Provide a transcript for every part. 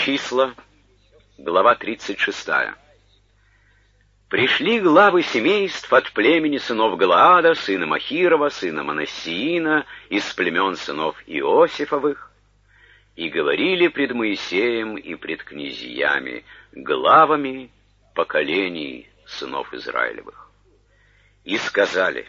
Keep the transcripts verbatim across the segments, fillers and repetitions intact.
Числа, глава тридцать шестая. Пришли главы семейств от племени сынов Галаада, сына Махирова, сына Манассиина, из племен сынов Иосифовых, и говорили пред Моисеем и пред князьями, главами поколений сынов Израилевых. И сказали: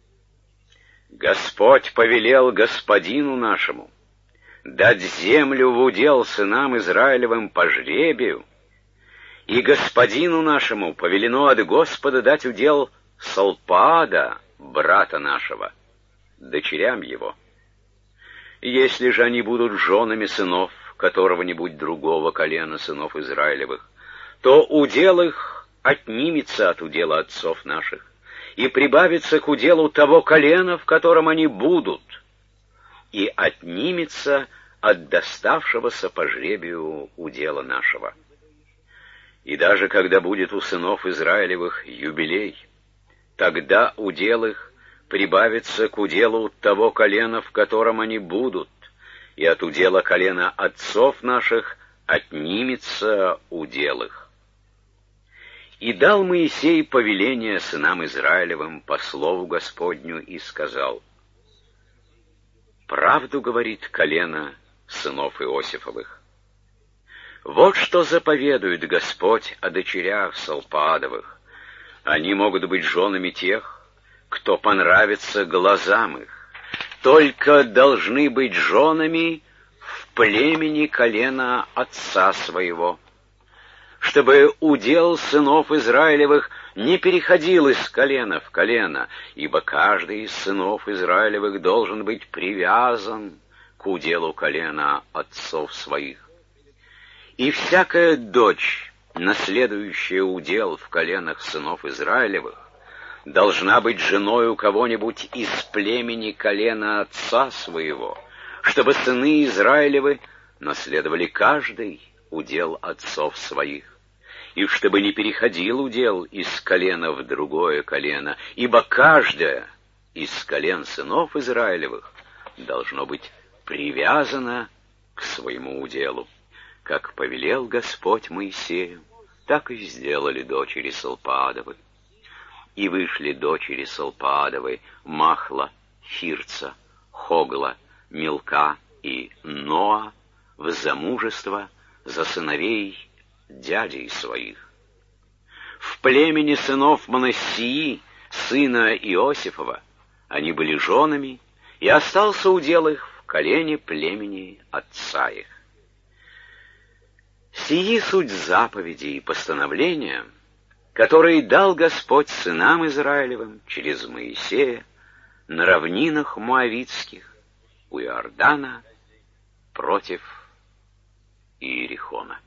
Господь повелел господину нашему дать землю в удел сынам Израилевым по жребию, и господину нашему повелено от Господа дать удел Салпаада, брата нашего, дочерям его. Если же они будут женами сынов которого-нибудь другого колена сынов Израилевых, то удел их отнимется от удела отцов наших и прибавится к уделу того колена, в котором они будут, и отнимется от доставшегося по жребию удела нашего. И даже когда будет у сынов Израилевых юбилей, тогда удел их прибавится к уделу того колена, в котором они будут, и от удела колена отцов наших отнимется удел их. И дал Моисей повеление сынам Израилевым по слову Господню и сказал: правду говорит колено сынов Иосифовых. Вот что заповедует Господь о дочерях Салпаадовых. Они могут быть женами тех, кто понравится глазам их, только должны быть женами в племени колена отца своего, чтобы удел сынов Израилевых не переходил из колена в колено, ибо каждый из сынов Израилевых должен быть привязан к уделу колена отцов своих. И всякая дочь, наследующая удел в коленах сынов Израилевых, должна быть женой у кого-нибудь из племени колена отца своего, чтобы сыны Израилевы наследовали каждый удел отцов своих, и чтобы не переходил удел из колена в другое колено, ибо каждое из колен сынов Израилевых должно быть привязано к своему уделу. Как повелел Господь Моисею, так и сделали дочери Салпаадовы. И вышли дочери Салпаадовы Махла, Фирца, Хогла, Милка и Ноа в замужество за сыновей дядей своих. В племени сынов Манассии, сына Иосифова, они были женами, и остался удел их в колене племени отца их. Сии суть заповеди и постановления, которые дал Господь сынам Израилевым через Моисея на равнинах Моавитских у Иордана против Иерихона.